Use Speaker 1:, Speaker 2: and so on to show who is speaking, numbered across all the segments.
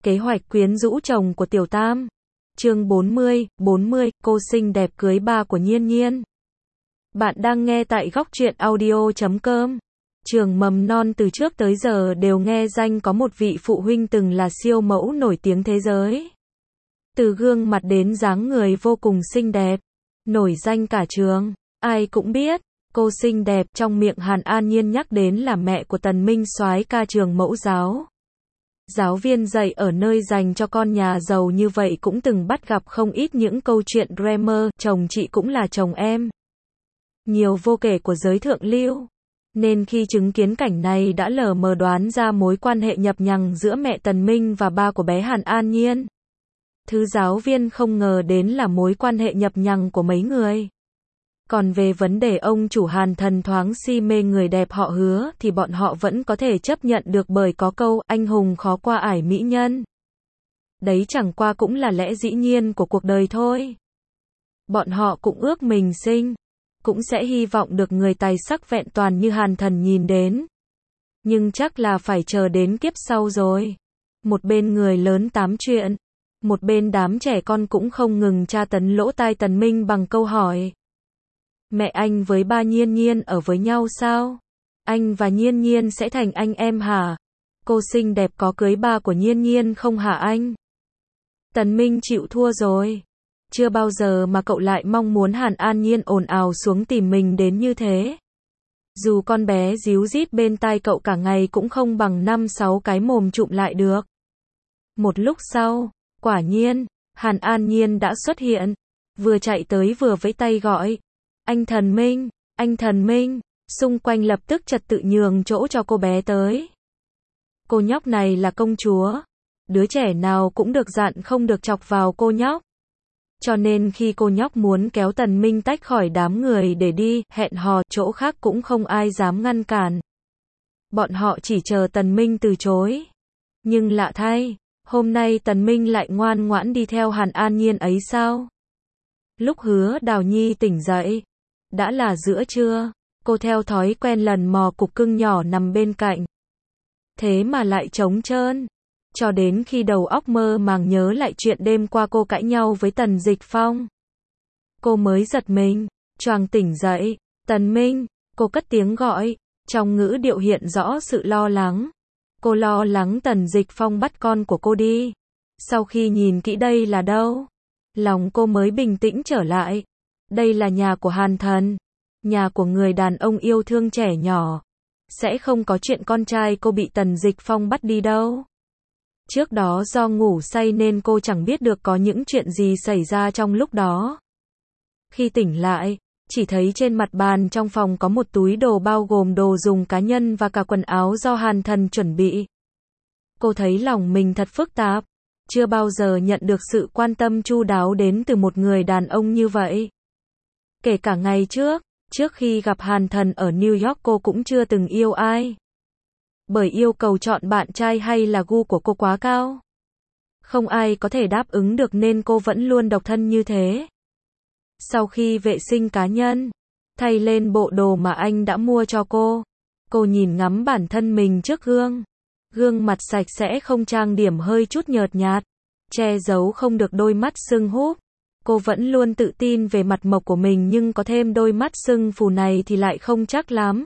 Speaker 1: Kế hoạch quyến rũ chồng của Tiểu Tam. Chương 40, cô xinh đẹp cưới ba của Nhiên Nhiên. Bạn đang nghe tại Góc Truyện Audio.com. Trường mầm non từ trước tới giờ đều nghe danh có một vị phụ huynh từng là siêu mẫu nổi tiếng thế giới. Từ gương mặt đến dáng người vô cùng xinh đẹp, nổi danh cả trường, ai cũng biết. Cô xinh đẹp trong miệng Hàn An Nhiên nhắc đến là mẹ của Tần Minh soái ca trường mẫu giáo. Giáo viên dạy ở nơi dành cho con nhà giàu như vậy cũng từng bắt gặp không ít những câu chuyện drama, chồng chị cũng là chồng em. Nhiều vô kể của giới thượng lưu. Nên khi chứng kiến cảnh này đã lờ mờ đoán ra mối quan hệ nhập nhằng giữa mẹ Tần Minh và ba của bé Hàn An Nhiên. Thứ giáo viên không ngờ đến là mối quan hệ nhập nhằng của mấy người. Còn về vấn đề ông chủ Hàn Thần thoáng si mê người đẹp họ Hứa thì bọn họ vẫn có thể chấp nhận được bởi có câu anh hùng khó qua ải mỹ nhân. Đấy chẳng qua cũng là lẽ dĩ nhiên của cuộc đời thôi. Bọn họ cũng ước mình sinh, cũng sẽ hy vọng được người tài sắc vẹn toàn như Hàn Thần nhìn đến. Nhưng chắc là phải chờ đến kiếp sau rồi. Một bên người lớn tám chuyện, một bên đám trẻ con cũng không ngừng tra tấn lỗ tai Tần Minh bằng câu hỏi. Mẹ anh với ba Nhiên Nhiên ở với nhau sao? Anh và Nhiên Nhiên sẽ thành anh em hả? Cô xinh đẹp có cưới ba của Nhiên Nhiên không hả anh? Tần Minh chịu thua rồi. Chưa bao giờ mà cậu lại mong muốn Hàn An Nhiên ồn ào xuống tìm mình đến như thế. Dù con bé díu dít bên tai cậu cả ngày cũng không bằng 5-6 cái mồm trụm lại được. Một lúc sau, quả nhiên, Hàn An Nhiên đã xuất hiện. Vừa chạy tới vừa vẫy tay gọi. Anh Thần Minh, xung quanh lập tức trật tự nhường chỗ cho cô bé tới. Cô nhóc này là công chúa, đứa trẻ nào cũng được dặn không được chọc vào cô nhóc. Cho nên khi cô nhóc muốn kéo Tần Minh tách khỏi đám người để đi, hẹn hò chỗ khác cũng không ai dám ngăn cản. Bọn họ chỉ chờ Tần Minh từ chối. Nhưng lạ thay, hôm nay Tần Minh lại ngoan ngoãn đi theo Hàn An Nhiên ấy sao? Lúc Hứa Đào Nhi tỉnh dậy, đã là giữa trưa, cô theo thói quen lần mò cục cưng nhỏ nằm bên cạnh. Thế mà lại trống trơn. Cho đến khi đầu óc mơ màng nhớ lại chuyện đêm qua cô cãi nhau với Tần Dịch Phong. Cô mới giật mình, choàng tỉnh dậy. Tần Minh, cô cất tiếng gọi, trong ngữ điệu hiện rõ sự lo lắng. Cô lo lắng Tần Dịch Phong bắt con của cô đi. Sau khi nhìn kỹ đây là đâu, lòng cô mới bình tĩnh trở lại. Đây là nhà của Hàn Thần, nhà của người đàn ông yêu thương trẻ nhỏ. Sẽ không có chuyện con trai cô bị Tần Dịch Phong bắt đi đâu. Trước đó do ngủ say nên cô chẳng biết được có những chuyện gì xảy ra trong lúc đó. Khi tỉnh lại, chỉ thấy trên mặt bàn trong phòng có một túi đồ bao gồm đồ dùng cá nhân và cả quần áo do Hàn Thần chuẩn bị. Cô thấy lòng mình thật phức tạp. Chưa bao giờ nhận được sự quan tâm chu đáo đến từ một người đàn ông như vậy. Kể cả ngày trước khi gặp Hàn Thần ở New York cô cũng chưa từng yêu ai. Bởi yêu cầu chọn bạn trai hay là gu của cô quá cao. Không ai có thể đáp ứng được nên cô vẫn luôn độc thân như thế. Sau khi vệ sinh cá nhân, thay lên bộ đồ mà anh đã mua cho cô nhìn ngắm bản thân mình trước gương. Gương mặt sạch sẽ không trang điểm hơi chút nhợt nhạt, che giấu không được đôi mắt sưng húp. Cô vẫn luôn tự tin về mặt mộc của mình nhưng có thêm đôi mắt sưng phù này thì lại không chắc lắm.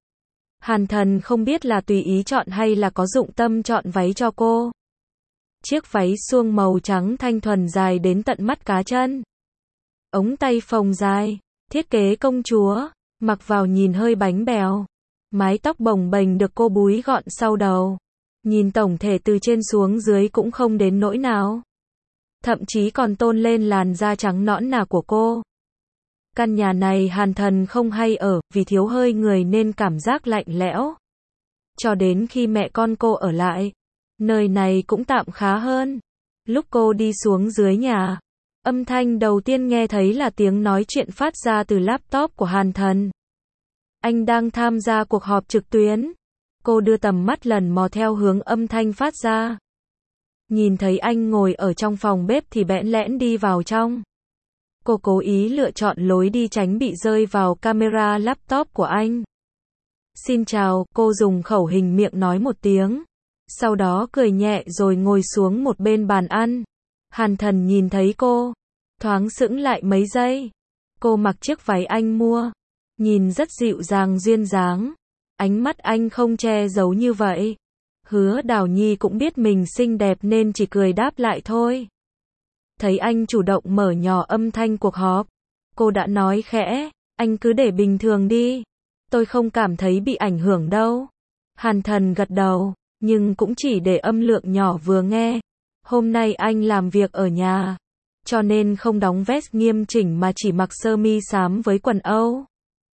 Speaker 1: Hàn Thần không biết là tùy ý chọn hay là có dụng tâm chọn váy cho cô. Chiếc váy suông màu trắng thanh thuần dài đến tận mắt cá chân. Ống tay phồng dài, thiết kế công chúa, mặc vào nhìn hơi bánh bèo. Mái tóc bồng bềnh được cô búi gọn sau đầu. Nhìn tổng thể từ trên xuống dưới cũng không đến nỗi nào. Thậm chí còn tôn lên làn da trắng nõn nà của cô. Căn nhà này Hàn Thần không hay ở, vì thiếu hơi người nên cảm giác lạnh lẽo. Cho đến khi mẹ con cô ở lại, nơi này cũng tạm khá hơn. Lúc cô đi xuống dưới nhà, âm thanh đầu tiên nghe thấy là tiếng nói chuyện phát ra từ laptop của Hàn Thần. Anh đang tham gia cuộc họp trực tuyến. Cô đưa tầm mắt lần mò theo hướng âm thanh phát ra. Nhìn thấy anh ngồi ở trong phòng bếp thì bẽn lẽn đi vào trong. Cô cố ý lựa chọn lối đi tránh bị rơi vào camera laptop của anh. Xin chào, cô dùng khẩu hình miệng nói một tiếng. Sau đó cười nhẹ rồi ngồi xuống một bên bàn ăn. Hàn Thần nhìn thấy cô, thoáng sững lại mấy giây. Cô mặc chiếc váy anh mua, nhìn rất dịu dàng duyên dáng. Ánh mắt anh không che giấu như vậy. Hứa Đào Nhi cũng biết mình xinh đẹp nên chỉ cười đáp lại thôi. Thấy anh chủ động mở nhỏ âm thanh cuộc họp, cô đã nói khẽ, anh cứ để bình thường đi. Tôi không cảm thấy bị ảnh hưởng đâu. Hàn Thần gật đầu, nhưng cũng chỉ để âm lượng nhỏ vừa nghe. Hôm nay anh làm việc ở nhà, cho nên không đóng vest nghiêm chỉnh mà chỉ mặc sơ mi xám với quần Âu.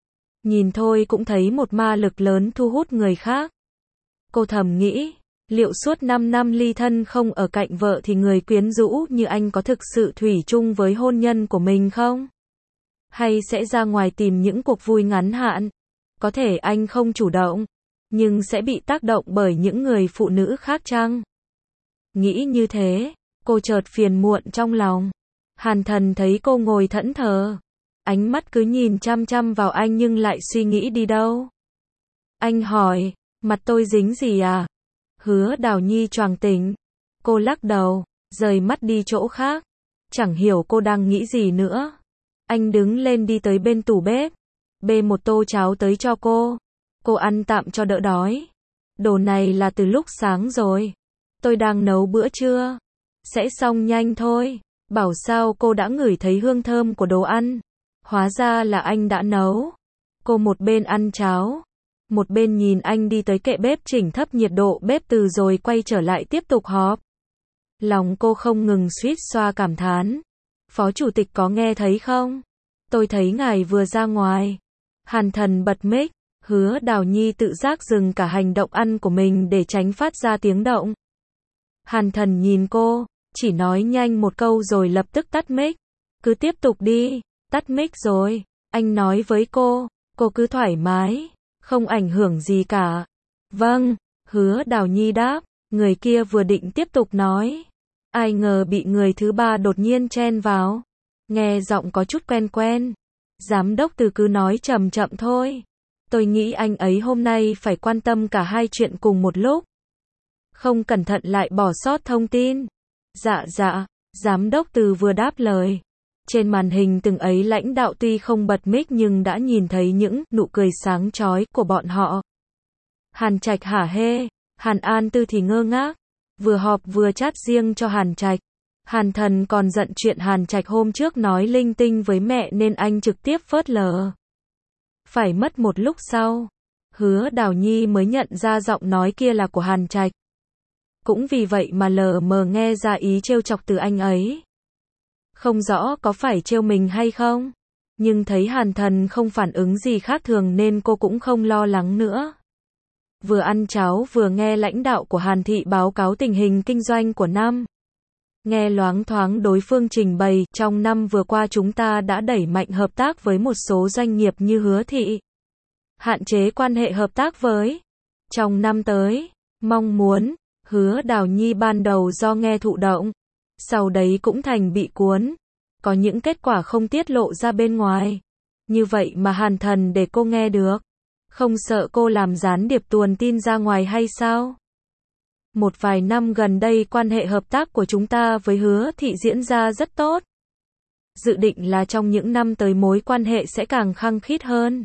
Speaker 1: Nhìn thôi cũng thấy một ma lực lớn thu hút người khác. Cô thầm nghĩ, liệu suốt 5 năm ly thân không ở cạnh vợ thì người quyến rũ như anh có thực sự thủy chung với hôn nhân của mình không? Hay sẽ ra ngoài tìm những cuộc vui ngắn hạn? Có thể anh không chủ động, nhưng sẽ bị tác động bởi những người phụ nữ khác chăng? Nghĩ như thế, cô chợt phiền muộn trong lòng. Hàn Thần thấy cô ngồi thẫn thờ, ánh mắt cứ nhìn chăm chăm vào anh nhưng lại suy nghĩ đi đâu. Anh hỏi, mặt tôi dính gì à? Hứa Đào Nhi choàng tỉnh. Cô lắc đầu, rời mắt đi chỗ khác. Chẳng hiểu cô đang nghĩ gì nữa. Anh đứng lên đi tới bên tủ bếp, bê một tô cháo tới cho cô. Cô ăn tạm cho đỡ đói. Đồ này là từ lúc sáng rồi. Tôi đang nấu bữa trưa. Sẽ xong nhanh thôi. Bảo sao cô đã ngửi thấy hương thơm của đồ ăn. Hóa ra là anh đã nấu. Cô một bên ăn cháo, một bên nhìn anh đi tới kệ bếp chỉnh thấp nhiệt độ bếp từ rồi quay trở lại tiếp tục họp. Lòng cô không ngừng suýt xoa cảm thán. Phó chủ tịch có nghe thấy không? Tôi thấy ngài vừa ra ngoài. Hàn Thần bật mic. Hứa Đào Nhi tự giác dừng cả hành động ăn của mình để tránh phát ra tiếng động. Hàn Thần nhìn cô, chỉ nói nhanh một câu rồi lập tức tắt mic. Cứ tiếp tục đi. Tắt mic rồi. Anh nói với cô cứ thoải mái, không ảnh hưởng gì cả. Vâng, Hứa Đào Nhi đáp. Người kia vừa định tiếp tục nói, ai ngờ bị người thứ ba đột nhiên chen vào. Nghe giọng có chút quen quen. Giám đốc Từ cứ nói chậm chậm thôi. Tôi nghĩ anh ấy hôm nay phải quan tâm cả hai chuyện cùng một lúc. Không cẩn thận lại bỏ sót thông tin. Dạ, giám đốc Từ vừa đáp lời. Trên màn hình từng ấy lãnh đạo tuy không bật mic nhưng đã nhìn thấy những nụ cười sáng chói của bọn họ. Hàn Trạch hả hê, Hàn An Tư thì ngơ ngác, vừa họp vừa chat riêng cho Hàn Trạch. Hàn Thần còn giận chuyện Hàn Trạch hôm trước nói linh tinh với mẹ nên anh trực tiếp phớt lờ. Phải mất một lúc sau, Hứa Đào Nhi mới nhận ra giọng nói kia là của Hàn Trạch. Cũng vì vậy mà lờ mờ nghe ra ý trêu chọc từ anh ấy. Không rõ có phải trêu mình hay không, nhưng thấy Hàn Thần không phản ứng gì khác thường nên cô cũng không lo lắng nữa. Vừa ăn cháo vừa nghe lãnh đạo của Hàn Thị báo cáo tình hình kinh doanh của năm. Nghe loáng thoáng đối phương trình bày, trong năm vừa qua chúng ta đã đẩy mạnh hợp tác với một số doanh nghiệp như Hứa Thị. Hạn chế quan hệ hợp tác với. Trong năm tới, mong muốn, Hứa Đào Nhi ban đầu do nghe thụ động, sau đấy cũng thành bị cuốn. Có những kết quả không tiết lộ ra bên ngoài. Như vậy mà Hàn Thần để cô nghe được. Không sợ cô làm gián điệp tuồn tin ra ngoài hay sao? Một vài năm gần đây quan hệ hợp tác của chúng ta với Hứa Thị diễn ra rất tốt. Dự định là trong những năm tới mối quan hệ sẽ càng khăng khít hơn.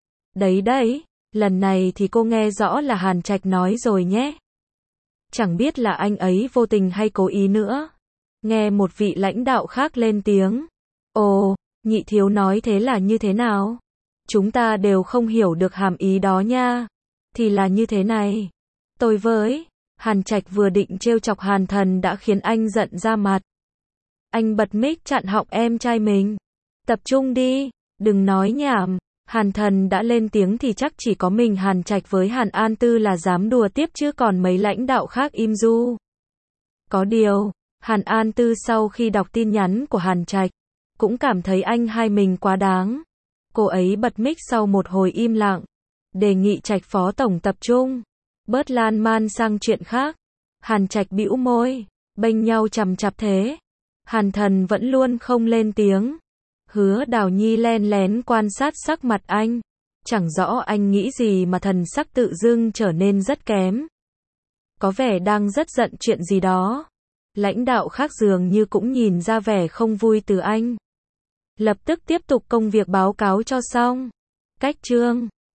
Speaker 1: Đấy, lần này thì cô nghe rõ là Hàn Trạch nói rồi nhé. Chẳng biết là anh ấy vô tình hay cố ý nữa. Nghe một vị lãnh đạo khác lên tiếng. Ồ, nhị thiếu nói thế là như thế nào? Chúng ta đều không hiểu được hàm ý đó nha. Thì là như thế này. Tôi với Hàn Trạch vừa định trêu chọc Hàn Thần đã khiến anh giận ra mặt. Anh bật mic chặn họng em trai mình. Tập trung đi, đừng nói nhảm. Hàn Thần đã lên tiếng thì chắc chỉ có mình Hàn Trạch với Hàn An Tư là dám đùa tiếp chứ còn mấy lãnh đạo khác im ru. Có điều, Hàn An Tư sau khi đọc tin nhắn của Hàn Trạch, cũng cảm thấy anh hai mình quá đáng. Cô ấy bật mic sau một hồi im lặng, đề nghị Trạch phó tổng tập trung, bớt lan man sang chuyện khác. Hàn Trạch bĩu môi, bênh nhau chằm chặp thế. Hàn Thần vẫn luôn không lên tiếng. Hứa Đào Nhi len lén quan sát sắc mặt anh. Chẳng rõ anh nghĩ gì mà thần sắc tự dưng trở nên rất kém. có vẻ đang rất giận chuyện gì đó. Lãnh đạo khác dường như cũng nhìn ra vẻ không vui từ anh. Lập tức tiếp tục công việc báo cáo cho xong. Cách chương